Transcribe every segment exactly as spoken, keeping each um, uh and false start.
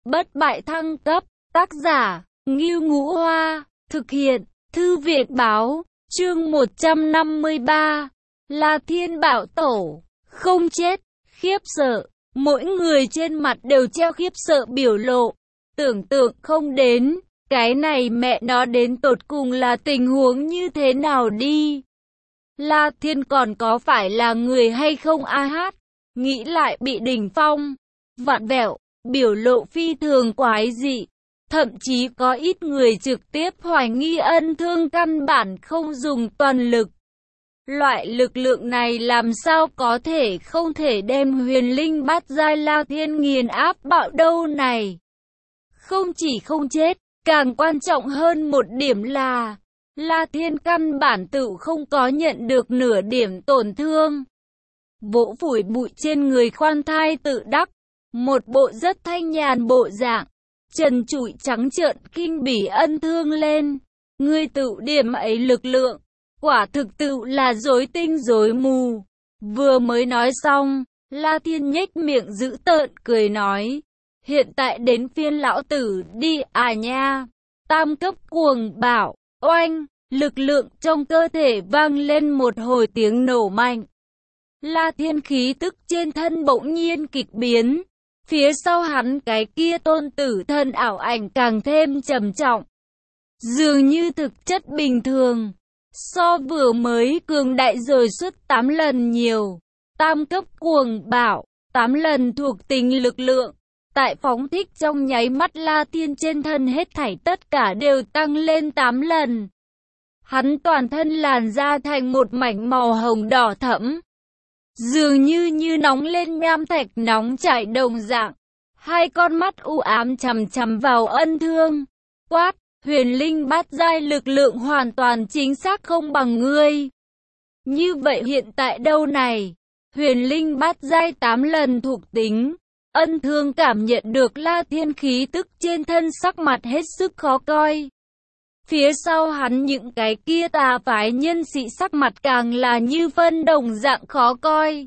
bất bại thăng cấp, tác giả, Ngưu Ngũ Hoa, thực hiện, Thư viện Báo, chương một trăm năm mươi ba, La Thiên Bảo Tổ, không chết, khiếp sợ, mỗi người trên mặt đều treo khiếp sợ biểu lộ, tưởng tượng không đến, cái này mẹ nó đến tột cùng là tình huống như thế nào đi. La Thiên còn có phải là người hay không a hát, nghĩ lại bị đỉnh phong, vặn vẹo, biểu lộ phi thường quái dị. Thậm chí có ít người trực tiếp hoài nghi Ân Thương căn bản không dùng toàn lực. Loại lực lượng này làm sao có thể không thể đem huyền linh bát giai La Thiên nghiền áp bạo đâu này. Không chỉ không chết, càng quan trọng hơn một điểm là La Thiên căn bản tự không có nhận được nửa điểm tổn thương. Vỗ phủi bụi trên người khoan thai tự đắc, một bộ rất thanh nhàn bộ dạng. Trần trụi trắng trợn kinh bỉ Ân Thương lên. Ngươi tự điểm ấy lực lượng, quả thực tự là rối tinh rối mù. Vừa mới nói xong, La Thiên nhếch miệng dữ tợn cười nói. Hiện tại đến phiên lão tử đi à nha. Tam cấp cuồng bảo, oanh, lực lượng trong cơ thể vang lên một hồi tiếng nổ mạnh. La Thiên khí tức trên thân bỗng nhiên kịch biến. Phía sau hắn cái kia tôn tử thân ảo ảnh càng thêm trầm trọng. Dường như thực chất bình thường. So vừa mới cường đại rồi suốt tám lần nhiều. Tam cấp cuồng bảo, tám lần thuộc tính lực lượng. Tại phóng thích trong nháy mắt La Thiên trên thân hết thảy tất cả đều tăng lên tám lần. Hắn toàn thân làn da thành một mảnh màu hồng đỏ thẫm. Dường như như nóng lên nham thạch nóng chảy đồng dạng. Hai con mắt u ám chằm chằm vào Ân Thương. Quát, huyền linh bát giai lực lượng hoàn toàn chính xác không bằng ngươi. Như vậy hiện tại đâu này? Huyền linh bát giai tám lần thuộc tính. Ân Thương cảm nhận được La Thiên khí tức trên thân, sắc mặt hết sức khó coi. Phía sau hắn những cái kia tà phái nhân sĩ sắc mặt càng là như phân đồng dạng khó coi.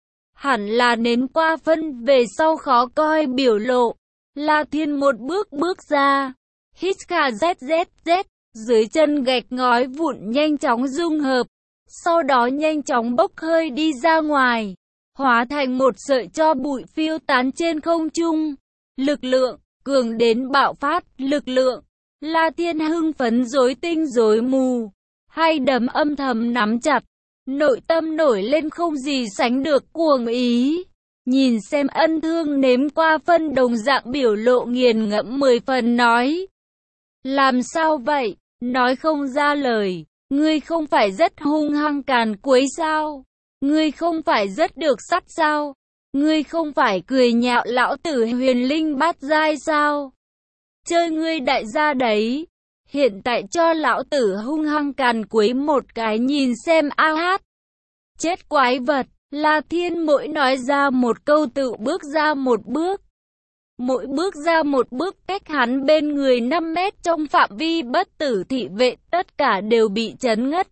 Hẳn là nến qua phân về sau khó coi biểu lộ. La Thiên một bước bước ra. Hít kha zét zét zét. Dưới chân gạch ngói vụn nhanh chóng dung hợp. Sau đó nhanh chóng bốc hơi đi ra ngoài. Hóa thành một sợi tro bụi phiêu tán trên không trung. Lực lượng, cường đến bạo phát, lực lượng. La Thiên hưng phấn rối tinh rối mù. Hai đấm âm thầm nắm chặt. Nội tâm nổi lên không gì sánh được cuồng ý. Nhìn xem Ân Thương nếm qua phân đồng dạng biểu lộ nghiền ngẫm mười phần nói. Làm sao vậy? Nói không ra lời. Ngươi không phải rất hung hăng càn quấy sao? Ngươi không phải rất được sắt sao? Ngươi không phải cười nhạo lão tử huyền linh bát giai sao? Chơi ngươi đại gia đấy. Hiện tại cho lão tử hung hăng càn quấy một cái nhìn xem a hát. Chết quái vật, La Thiên mỗi nói ra một câu tự bước ra một bước. Mỗi bước ra một bước cách hắn bên người năm mét trong phạm vi bất tử thị vệ tất cả đều bị chấn ngất.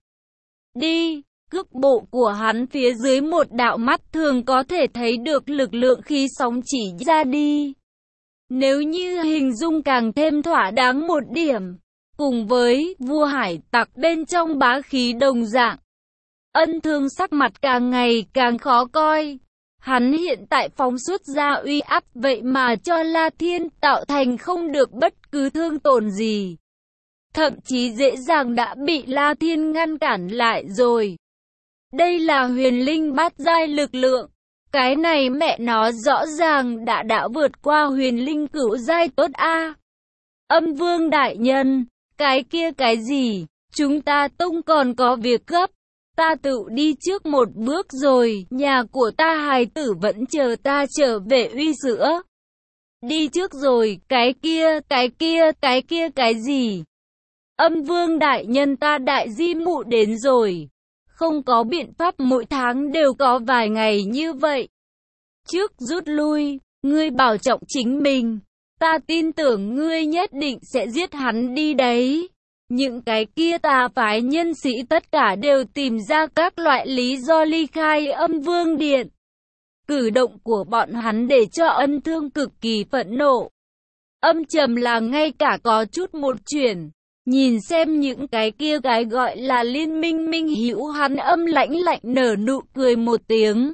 Đi, cước bộ của hắn phía dưới một đạo mắt thường có thể thấy được lực lượng khí sóng chỉ ra đi. Nếu như hình dung càng thêm thỏa đáng một điểm, cùng với vua hải tặc bên trong bá khí đồng dạng. Ân Thương sắc mặt càng ngày càng khó coi. Hắn hiện tại phóng xuất ra uy áp vậy mà cho La Thiên tạo thành không được bất cứ thương tổn gì. Thậm chí dễ dàng đã bị La Thiên ngăn cản lại rồi. Đây là huyền linh bát giai lực lượng. Cái này mẹ nó rõ ràng đã đã vượt qua huyền linh cửu giai tốt a. Âm Vương đại nhân, cái kia cái gì? Chúng ta tung còn có việc gấp. Ta tự đi trước một bước rồi, nhà của ta hài tử vẫn chờ ta trở về uy sữa. Đi trước rồi, cái kia, cái kia, cái kia cái gì? Âm Vương đại nhân ta đại di mụ đến rồi. Không có biện pháp mỗi tháng đều có vài ngày như vậy. Trước rút lui, ngươi bảo trọng chính mình. Ta tin tưởng ngươi nhất định sẽ giết hắn đi đấy. Những cái kia tà phái nhân sĩ tất cả đều tìm ra các loại lý do ly khai Âm Vương Điện. Cử động của bọn hắn để cho Ân Thương cực kỳ phẫn nộ. âm trầm là ngay cả có chút một chuyển. Nhìn xem những cái kia cái gọi là liên minh minh hữu, hắn âm lãnh lạnh nở nụ cười một tiếng.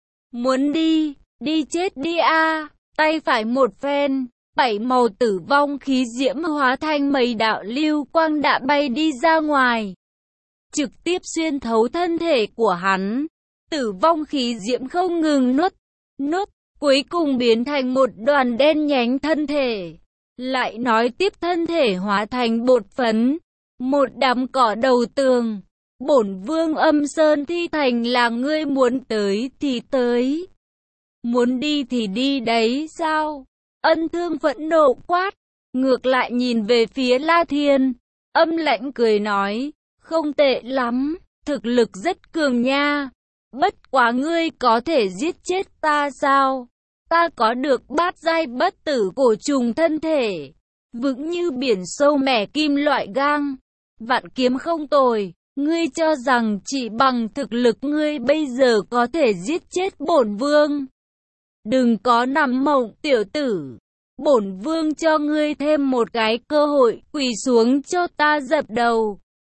Muốn đi, đi chết đi a. Tay phải một phen, bảy màu tử vong khí diễm hóa thành mấy đạo lưu quang đã bay đi ra ngoài, trực tiếp xuyên thấu thân thể của hắn. Tử vong khí diễm không ngừng nuốt, nuốt, cuối cùng biến thành một đoàn đen nhánh thân thể. Lại nói tiếp thân thể hóa thành bột phấn, một đám cỏ đầu tường. Bổn vương Âm Sơn Thi Thành là ngươi muốn tới thì tới, muốn đi thì đi đấy sao? Ân Thương phẫn nộ quát, ngược lại nhìn về phía La Thiên, âm lãnh cười nói, không tệ lắm, thực lực rất cường nha. Bất quá ngươi có thể giết chết ta sao? Ta có được bát giai bất tử cổ trùng thân thể, vững như biển sâu mẻ kim loại gang, vạn kiếm không tồi. Ngươi cho rằng chỉ bằng thực lực ngươi bây giờ có thể giết chết bổn vương? Đừng có nằm mộng tiểu tử. Bổn vương cho ngươi thêm một cái cơ hội, quỳ xuống cho ta dập đầu.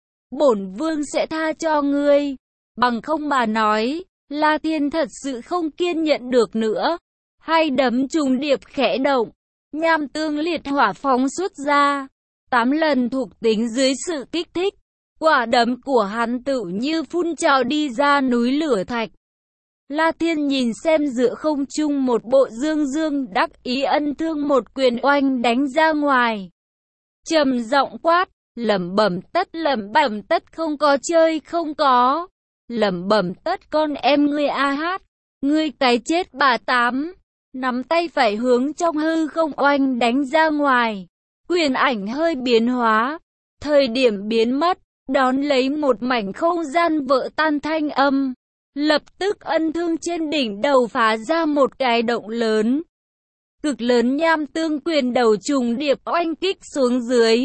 Bổn vương sẽ tha cho ngươi. Bằng không mà nói, La Thiên thật sự không kiên nhẫn được nữa. Hai đấm trùng điệp khẽ động, nham tương liệt hỏa phóng xuất ra. Tám lần thuộc tính dưới sự kích thích, quả đấm của hắn tự như phun trào đi ra núi lửa thạch. La Thiên nhìn xem giữa không trung một bộ dương dương đắc ý, Ân Thương một quyền oanh đánh ra ngoài. Trầm giọng quát, lẩm bẩm tất lẩm bẩm tất, không có chơi không có. Lẩm bẩm tất con em ngươi a hát, ngươi cái chết bà tám. Nắm tay phải hướng trong hư không oanh đánh ra ngoài. Quyền ảnh hơi biến hóa, thời điểm biến mất, đón lấy một mảnh không gian vỡ tan thanh âm. Lập tức Ân Thương trên đỉnh đầu phá ra một cái động lớn. Cực lớn nham tương quyền đầu trùng điệp oanh kích xuống dưới.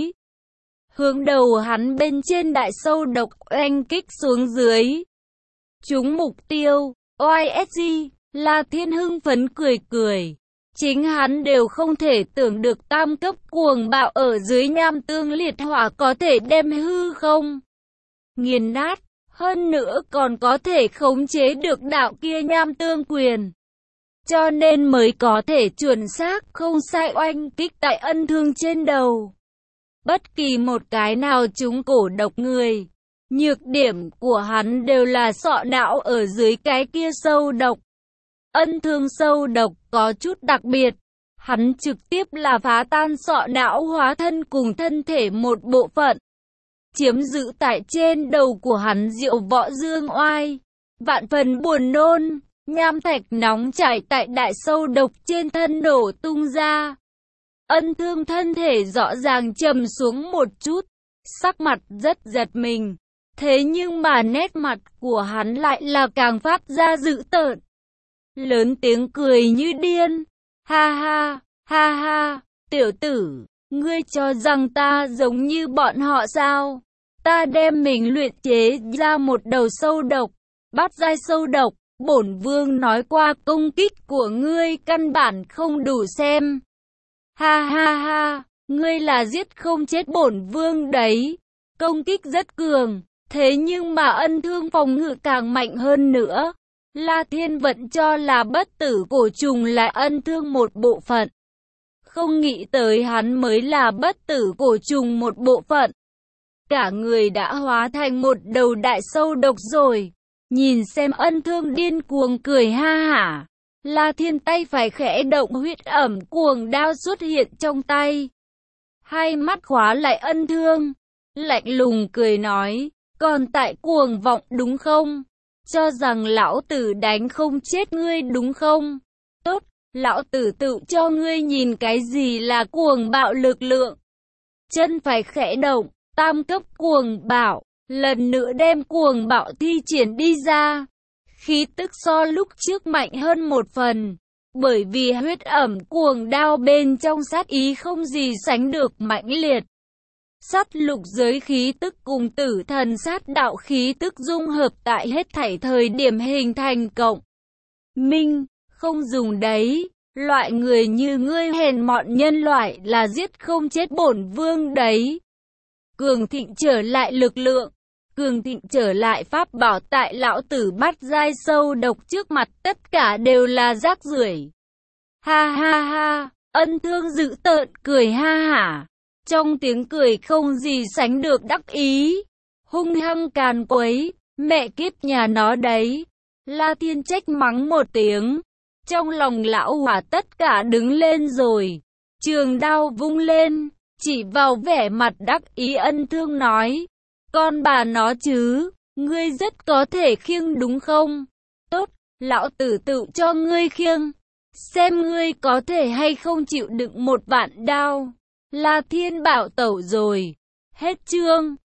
Hướng đầu hắn bên trên đại sâu độc oanh kích xuống dưới. Trúng mục tiêu, oai ét giê, La Thiên hưng phấn cười cười. Chính hắn đều không thể tưởng được tam cấp cuồng bạo ở dưới nham tương liệt hỏa có thể đem hư không nghiền nát. Hơn nữa còn có thể khống chế được đạo kia nham tương quyền. Cho nên mới có thể chuẩn xác không sai oanh kích tại Ân Thương trên đầu. Bất kỳ một cái nào chúng cổ độc người. Nhược điểm của hắn đều là sọ não ở dưới cái kia sâu độc. Ân Thương sâu độc có chút đặc biệt. Hắn trực tiếp là phá tan sọ não hóa thân cùng thân thể một bộ phận. Chiếm giữ tại trên đầu của hắn diệu võ dương oai. Vạn phần buồn nôn, nham thạch nóng chảy tại đại sâu độc trên thân nổ tung ra. Ân Thương thân thể rõ ràng trầm xuống một chút, sắc mặt rất giật mình. Thế nhưng mà nét mặt của hắn lại là càng phát ra dữ tợn. Lớn tiếng cười như điên. Ha ha, ha ha, tiểu tử, ngươi cho rằng ta giống như bọn họ sao? Ta đem mình luyện chế ra một đầu sâu độc, bát giai sâu độc. Bổn vương nói qua công kích của ngươi căn bản không đủ xem. Ha ha ha, ngươi là giết không chết bổn vương đấy. Công kích rất cường, thế nhưng mà Ân Thương phòng ngự càng mạnh hơn nữa. La Thiên vẫn cho là bất tử cổ trùng là Ân Thương một bộ phận. Không nghĩ tới hắn mới là bất tử cổ trùng một bộ phận. Cả người đã hóa thành một đầu đại sâu độc rồi. Nhìn xem Ân Thương điên cuồng cười ha hả. La Thiên tay phải khẽ động, huyết ẩm cuồng đao xuất hiện trong tay. Hai mắt khóa lại Ân Thương, lạnh lùng cười nói, còn tại cuồng vọng đúng không? Cho rằng lão tử đánh không chết ngươi đúng không? Tốt, lão tử tự cho ngươi nhìn cái gì là cuồng bạo lực lượng. Chân phải khẽ động, tam cấp cuồng bạo, lần nữa đem cuồng bạo thi triển đi ra. Khí tức so lúc trước mạnh hơn một phần, bởi vì huyết ẩm cuồng đao bên trong sát ý không gì sánh được mãnh liệt. Sát lục giới khí tức cùng tử thần sát đạo khí tức dung hợp tại hết thảy thời điểm hình thành cộng minh, không dùng đấy. Loại người như ngươi hèn mọn nhân loại là giết không chết bổn vương đấy. Cường Thịnh trở lại lực lượng, cường thịnh trở lại pháp bảo tại lão tử bắt dai sâu độc trước mặt tất cả đều là rác rưởi. Ha ha ha, Ân Thương dữ tợn cười ha hả. Trong tiếng cười không gì sánh được đắc ý, hung hăng càn quấy, mẹ kiếp nhà nó đấy. La Thiên trách mắng một tiếng, trong lòng lão hỏa tất cả đứng lên rồi, trường đao vung lên, chỉ vào vẻ mặt đắc ý Ân Thương nói, con bà nó chứ, ngươi rất có thể khiêng đúng không? Tốt, lão tử tự cho ngươi khiêng, xem ngươi có thể hay không chịu đựng một vạn đao. La Thiên bảo tẩu rồi, hết chương.